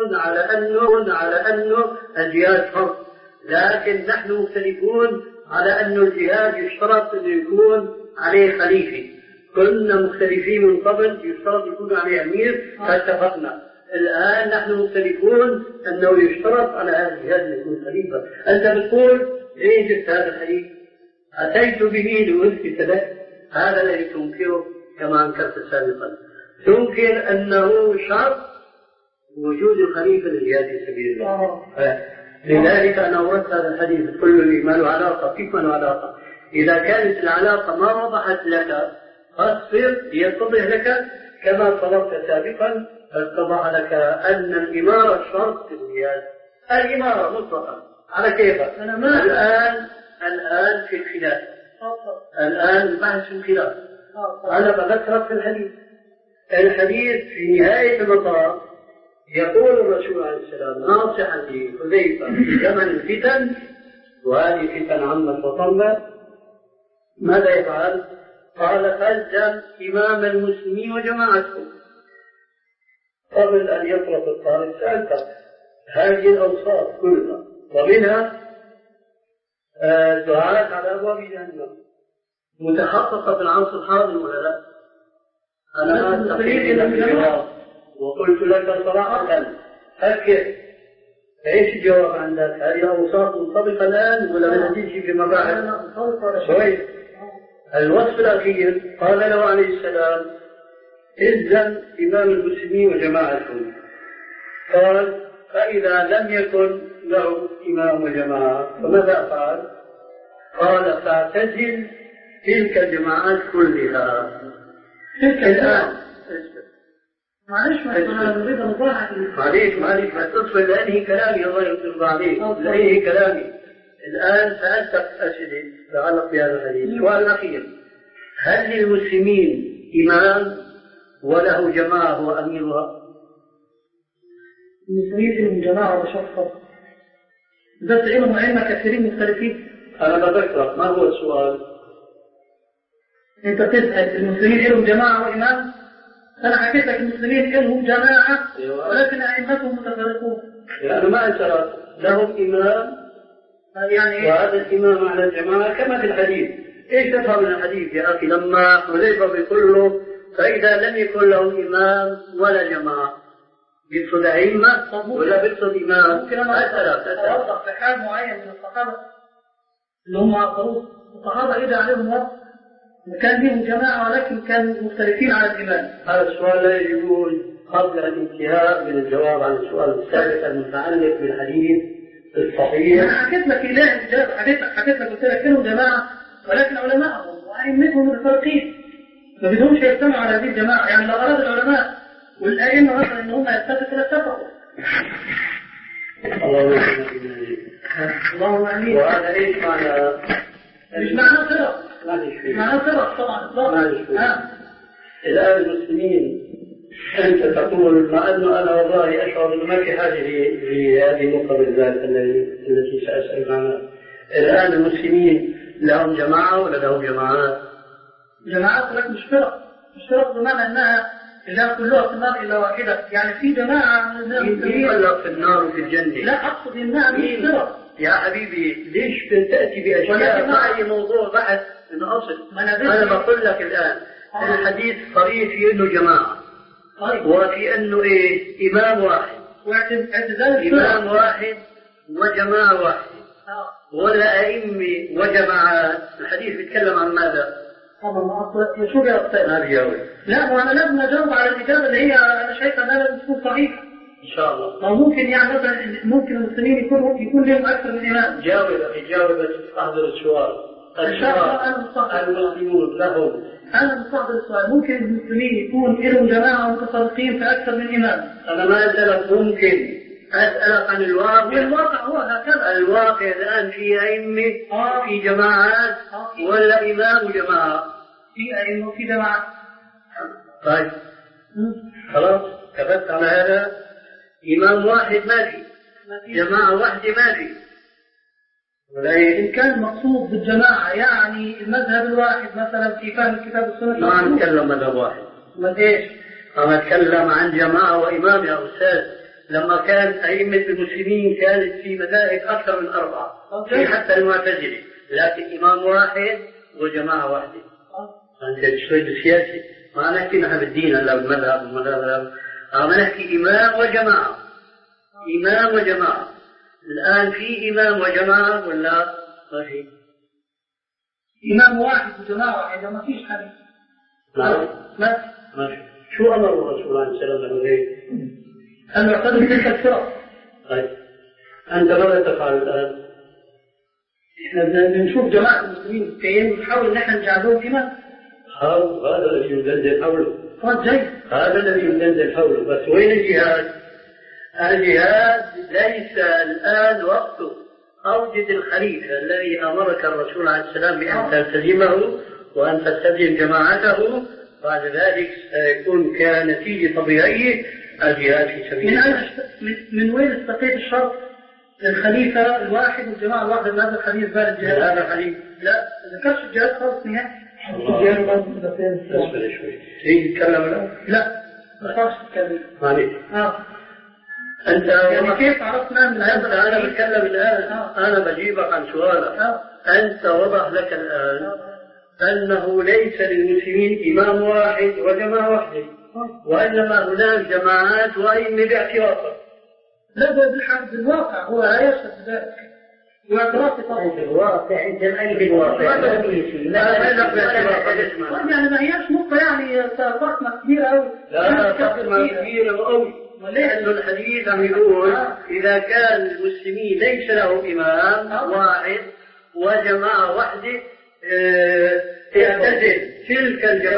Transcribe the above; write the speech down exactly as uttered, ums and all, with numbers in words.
على أنه على أنه الجهاد فرض، لكن نحن مختلفون على أن الجهاد يشترط أن يكون عليه خليفة. كنا مختلفين من قبل يشترط يكون عليه أمير فاتفقنا. الآن نحن مختلفون أنه يشترط على هذا الجهاد أن يكون خليفة. أنت بتقول ليه جبت هذا الحديث؟ أتيت به لأثبت لك هذا الذي تنكره كما أنكرت سابقا. تنكر أنه شرط وجود الخليفة للجهاد في سبيل الله. لذلك أنا أردت هذا الحديث كل ما له علاقة. كيف ما له علاقة؟ إذا كانت العلاقة ما وضحت لك فاصبر يتضح لك كما طلبت سابقا. اتضح لك أن الإمارة شرط في الجهاد. الإمارة مطلقا على كيفك. الآن الآن في الخلاف. الآن البحث في الخلاف. أنا بذكرك في الحديث. الحديث في نهاية المطاف يقول الرسول عليه السلام ناصحا لحذيفة في زمن الفتن، وهذه فتن عمت وطمت، ماذا يفعل؟ قال فالزم إمام المسلمين وجماعتهم. قبل أن يطلق الطالب سألت هذه الأوصاف كلها ومنها دعاء على أبواب جهنم متحققة في العصر الحاضر ولا لا؟ أنا أستقيل لك الجواب وقلت لك صراحة فكر ايش الجواب عندك؟ هذه أوصاف منطبقة الآن ولا نجيش في مباحث؟ شوي. الوصف الأخير قال له عليه السلام إذن إمام المسلمين وجماعتهم. قال فإذا لم يكن له إمام وجماعة فماذا أفعل؟ قال فاعتزل تلك الجماعات كلها. الآن معلش ما نريد نضاعف معليش معليش ما تصل لأنهي كلامي الله يرضى عليك لأنهي كلامي. الآن سألتك أسئلة تتعلق بهذا الحديث. السؤال الأخير هل للمسلمين إمام وله جماعة هو أميرها؟ المسلمين لهم جماعة وشخص بس علم علم كثيرين مختلفين. أنا بذكرك ما هو السؤال؟ أنت تسأل المسلمين لهم جماعة وإمام. أنا حكيت لك المسلمين لهم جماعة ولكن أئمتهم متفرقون. يعني ما أنت لهم إمام يعني وهذا الإمام على الجماعة كما في الحديث. إيش تفهم من الحديث يا أخي لما حذيفة بيقول له فإذا لم يكن له إمام ولا جماعة بيقصد أئمة ولا بيقصد إمام؟ ممكن أنا أوضح في حال معين من الصحابة اللي هم عقروه. الصحابة إذا عليهم وقت وكان لهم جماعة ولكن كانوا مختلفين على الإمام. هذا السؤال لا يجوز قبل الانتهاء من الجواب عن السؤال الثالث المتعلق بالحديث الصحيح. أنا حكيت لك إله الإجابة حكيت لك حكيت لك قلت لك لهم جماعة ولكن علماءهم وأئمتهم متفرقين ما بدهمش يجتمعوا على هذه الجماعة. يعني لو أراد العلماء والأئمة مثلا إن هم يتفقوا لاتفقوا. اللهم آمين. وهذا إيش معنى؟ مش معناه فرق. معناه فرق طبعا. الآن المسلمين أنت تقول مع أنه أنا والله أشعر أنه ما في حاجة لهذه النقطة بالذات التي سأسأل عنها. الآن المسلمين لهم جماعة ولا لهم جماعات؟ جماعات ولكن مش فرق. مش فرق بمعنى أنها إذا كلها في النار إلا واحدة. يعني في جماعة يخلق في النار وفي الجنة. لا أقصد إنها مش فرق يا حبيبي. ليش تأتي بأشياء مع أي موضوع بحث من أصل؟ أنا بقول لك الآن آه. الحديث صريح في أنه جماعة طيب. وفي أنه إيه إمام واحد إمام واحد وجماعة واحد آه. ولا أئمة وجماعات. الحديث بيتكلم عن ماذا؟ طبعا شو يا أستاذ؟ ما بيجاوب. لا وأنا لازم أجاوب على الإجابة اللي هي أنا شايفها أنها لازم تكون صحيحة إن شاء الله. ما ممكن يعني مثلا ممكن المسلمين يكون يكون لهم أكثر من إمام. جاوب جاوب بس أحضر السؤال. المسلمون لهم. أنا مستحضر السؤال ممكن المسلمين يكون لهم جماعة متفرقين في أكثر من إمام. أنا ما أسألك ممكن أسألك عن الواقع. والواقع هو هكذا. الواقع الآن في أئمة آه. في جماعات آه. ولا إمام وجماعة؟ في أئمة وفي جماعات. طيب خلاص كفت على هذا. إمام واحد ما في جماعة واحدة ما في. إن كان مقصود بالجماعة يعني المذهب الواحد مثلا في فهم الكتاب والسنة. ما نتكلم مذهب واحد. ما إيش؟ أنا أتكلم عن جماعة وإمام يا أستاذ. لما كان أئمة المسلمين كانت في مذاهب أكثر من أربعة في حتى المعتزلة، لكن إمام واحد وجماعة واحدة. أنت شوي سياسي، ما نحكي نحن بالدين إلا بالمذهب والمذهب، ما نحكي إمام وجماعة، إمام وجماعة. الآن في إمام وجماعة ولا ما في؟ إمام واحد وجماعة واحدة ما فيش حديث. نعم ما ما في. شو أمر الرسول عليه السلام له هيك؟ أن يعتبر تلك الفرق. طيب أنت ماذا تفعل الآن؟ إحنا بنشوف جماعة المسلمين كيين ونحاول إن إحنا نجعلهم إمام. هذا الذي يدندن حوله. طيب جيد. هذا الذي يدندن حوله، بس وين الجهاد؟ الجهاد ليس الآن وقته. أوجد الخليفة الذي أمرك الرسول عليه السلام بأن تلتزمه وأن تلتزم جماعته، بعد ذلك سيكون كنتيجة طبيعية الجهاد في سبيل من الله. من, من وين استقيت الشرط للخليفة الواحد والجماعة الواحدة من هذا الحديث بعد الجهاد؟ هذا الحديث لا ذكرش الجهاد خالص نهائي. اصبر شوي. تيجي تتكلم الآن؟ لا ما ذكرش تتكلم. معلش. اه أنت يعني كيف عرفنا من أنت هذا؟ أنا بتكلم الآن. آه. أنا بجيبك عن سؤالك. آه. أنت وضح لك الآن أنه ليس للمسلمين إمام واحد وجماعة واحدة، وإنما هناك جماعات وأئمة باعتبارها. لا ده بالحق بالواقع هو لا يشهد ذلك. واعتراف طبعا. الواقع أنت الآن في الواقع لا في لا لا باعتبارها. يعني ما هياش نقطة يعني فاطمة كبيرة أوي. لا فاطمة كبيرة وأوي. لأن الحديث عم يقول إذا كان المسلمين ليس له إمام واحد وجماعة واحدة اعتزل تلك الجماعة.